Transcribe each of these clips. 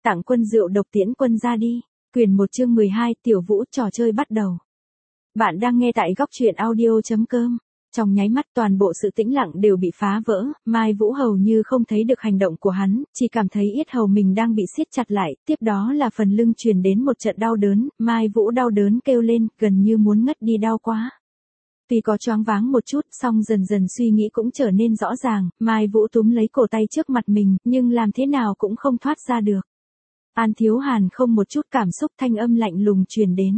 Tặng quân rượu độc tiễn quân ra đi. Quyền 1 chương 12 Tiểu Vũ trò chơi bắt đầu. Bạn đang nghe tại góc truyện audio.com. Trong nháy mắt toàn bộ sự tĩnh lặng đều bị phá vỡ, Mai Vũ hầu như không thấy được hành động của hắn, chỉ cảm thấy yết hầu mình đang bị siết chặt lại, tiếp đó là phần lưng truyền đến một trận đau đớn, Mai Vũ đau đớn kêu lên, gần như muốn ngất đi đau quá. Tuy có choáng váng một chút, song dần dần suy nghĩ cũng trở nên rõ ràng, Mai Vũ túm lấy cổ tay trước mặt mình, nhưng làm thế nào cũng không thoát ra được. An Thiếu Hàn không một chút cảm xúc, thanh âm lạnh lùng truyền đến.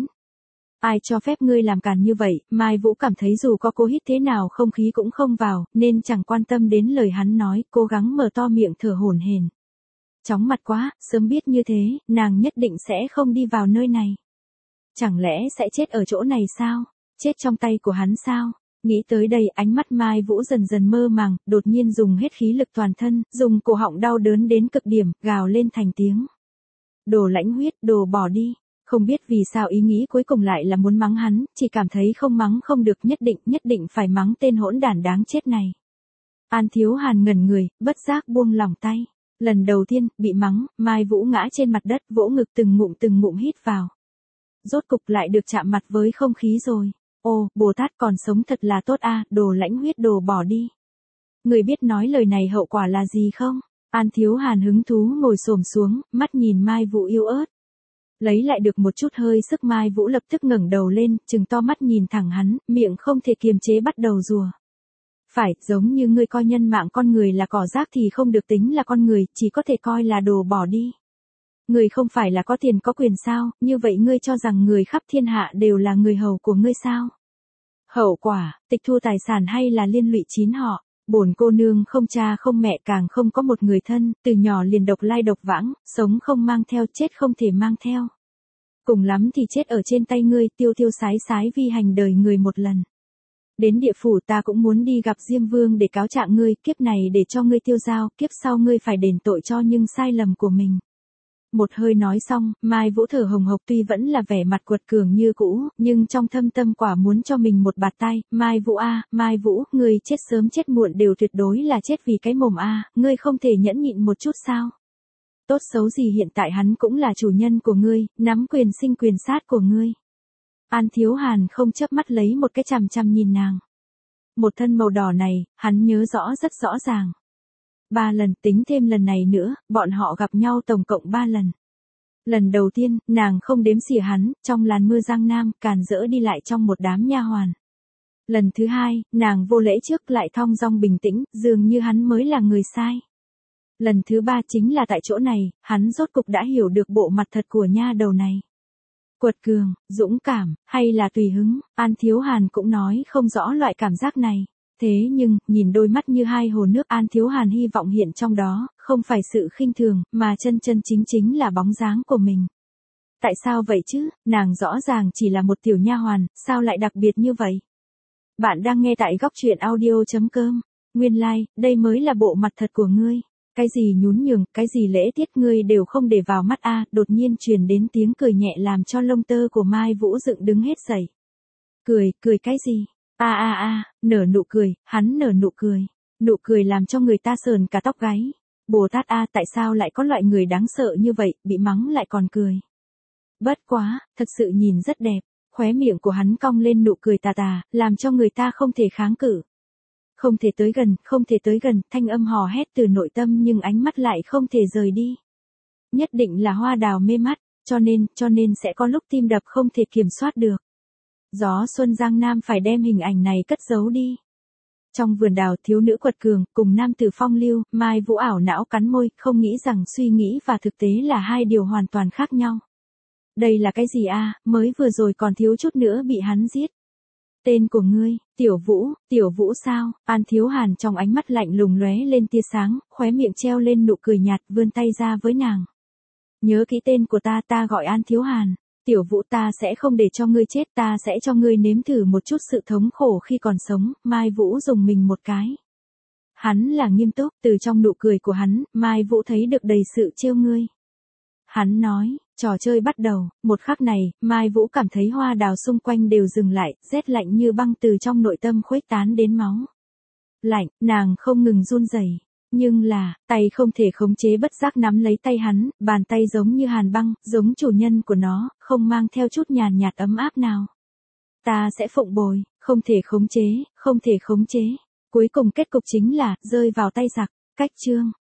Ai cho phép ngươi làm càn như vậy? Mai Vũ cảm thấy dù có cố hít thế nào không khí cũng không vào, nên chẳng quan tâm đến lời hắn nói, cố gắng mở to miệng thở hổn hển. Chóng mặt quá, sớm biết như thế, nàng nhất định sẽ không đi vào nơi này. Chẳng lẽ sẽ chết ở chỗ này sao? Chết trong tay của hắn sao? Nghĩ tới đây, ánh mắt Mai Vũ dần dần mơ màng, đột nhiên dùng hết khí lực toàn thân, dùng cổ họng đau đớn đến cực điểm, gào lên thành tiếng. Đồ lãnh huyết, đồ bỏ đi. Không biết vì sao ý nghĩ cuối cùng lại là muốn mắng hắn, chỉ cảm thấy không mắng không được, nhất định phải mắng tên hỗn đản đáng chết này. An Thiếu Hàn ngẩn người, bất giác buông lỏng tay. Lần đầu tiên, bị mắng, Mai Vũ ngã trên mặt đất, vỗ ngực từng ngụm hít vào. Rốt cục lại được chạm mặt với không khí rồi. Ô, Bồ Tát còn sống thật là tốt a, đồ lãnh huyết, đồ bỏ đi. Người biết nói lời này hậu quả là gì không? An Thiếu Hàn hứng thú ngồi xổm xuống, mắt nhìn Mai Vũ yếu ớt. Lấy lại được một chút hơi sức, Mai Vũ lập tức ngẩng đầu lên, trừng to mắt nhìn thẳng hắn, miệng không thể kiềm chế bắt đầu rùa. Phải, giống như ngươi coi nhân mạng con người là cỏ rác thì không được tính là con người, chỉ có thể coi là đồ bỏ đi. Người không phải là có tiền có quyền sao, như vậy ngươi cho rằng người khắp thiên hạ đều là người hầu của ngươi sao? Hậu quả, tịch thu tài sản hay là liên lụy chín họ? Bổn cô nương không cha không mẹ, càng không có một người thân, từ nhỏ liền độc lai độc vãng, sống không mang theo, chết không thể mang theo. Cùng lắm thì chết ở trên tay ngươi, tiêu sái sái vi hành đời người một lần. Đến địa phủ ta cũng muốn đi gặp Diêm Vương để cáo trạng ngươi, kiếp này để cho ngươi tiêu dao, kiếp sau ngươi phải đền tội cho những sai lầm của mình. Một hơi nói xong, Mai Vũ thở hồng hộc, tuy vẫn là vẻ mặt quật cường như cũ, nhưng trong thâm tâm quả muốn cho mình một bạt tay. Mai Vũ a, Mai Vũ, ngươi chết sớm chết muộn đều tuyệt đối là chết vì cái mồm a, ngươi không thể nhẫn nhịn một chút sao? Tốt xấu gì hiện tại hắn cũng là chủ nhân của ngươi, nắm quyền sinh quyền sát của ngươi. An Thiếu Hàn không chớp mắt lấy một cái chằm nhìn nàng. Một thân màu đỏ này, hắn nhớ rõ rất rõ ràng. 3 lần, tính thêm lần này nữa, bọn họ gặp nhau tổng cộng 3 lần. Lần đầu tiên, nàng không đếm xỉa hắn, trong làn mưa Giang Nam, càn rỡ đi lại trong một đám nha hoàn. Lần thứ hai, nàng vô lễ trước lại thong dong bình tĩnh, dường như hắn mới là người sai. Lần thứ 3 chính là tại chỗ này, hắn rốt cục đã hiểu được bộ mặt thật của nha đầu này. Quật cường, dũng cảm, hay là tùy hứng, An Thiếu Hàn cũng nói không rõ loại cảm giác này. Thế nhưng, nhìn đôi mắt như hai hồ nước, An Thiếu Hàn hy vọng hiện trong đó, không phải sự khinh thường, mà chân chính là bóng dáng của mình. Tại sao vậy chứ, nàng rõ ràng chỉ là một tiểu nha hoàn, sao lại đặc biệt như vậy? Bạn đang nghe tại góc truyện audio.com. Nguyên lai, đây mới là bộ mặt thật của ngươi. Cái gì nhún nhường, cái gì lễ tiết ngươi đều không để vào mắt a. Đột nhiên truyền đến tiếng cười nhẹ làm cho lông tơ của Mai Vũ dựng đứng hết dậy. Cười cái gì? Nở nụ cười, hắn nở nụ cười làm cho người ta sờn cả tóc gáy. Bồ Tát a, tại sao lại có loại người đáng sợ như vậy, bị mắng lại còn cười. Bất quá, thật sự nhìn rất đẹp, khóe miệng của hắn cong lên nụ cười tà, làm cho người ta không thể kháng cự. Không thể tới gần, thanh âm hò hét từ nội tâm nhưng ánh mắt lại không thể rời đi. Nhất định là hoa đào mê mắt, cho nên sẽ có lúc tim đập không thể kiểm soát được. Gió xuân Giang Nam phải đem hình ảnh này cất giấu đi. Trong vườn đào, thiếu nữ quật cường, cùng nam tử phong lưu, Mai Vũ ảo não cắn môi, không nghĩ rằng suy nghĩ và thực tế là hai điều hoàn toàn khác nhau. Đây là cái gì a, mới vừa rồi còn thiếu chút nữa bị hắn giết. Tên của ngươi, Tiểu Vũ sao? An Thiếu Hàn trong ánh mắt lạnh lùng lóe lên tia sáng, khóe miệng treo lên nụ cười nhạt, vươn tay ra với nàng. Nhớ kỹ tên của ta gọi An Thiếu Hàn. Tiểu Vũ, ta sẽ không để cho ngươi chết, ta sẽ cho ngươi nếm thử một chút sự thống khổ khi còn sống. Mai Vũ dùng mình một cái. Hắn là nghiêm túc, từ trong nụ cười của hắn, Mai Vũ thấy được đầy sự trêu ngươi. Hắn nói, trò chơi bắt đầu, một khắc này, Mai Vũ cảm thấy hoa đào xung quanh đều dừng lại, rét lạnh như băng từ trong nội tâm khuếch tán đến máu. Lạnh, nàng không ngừng run rẩy. Nhưng là, tay không thể khống chế bất giác nắm lấy tay hắn, bàn tay giống như hàn băng, giống chủ nhân của nó, không mang theo chút nhàn nhạt ấm áp nào. Ta sẽ phụng bồi, không thể khống chế, không thể khống chế. Cuối cùng kết cục chính là, rơi vào tay giặc. Cách chương.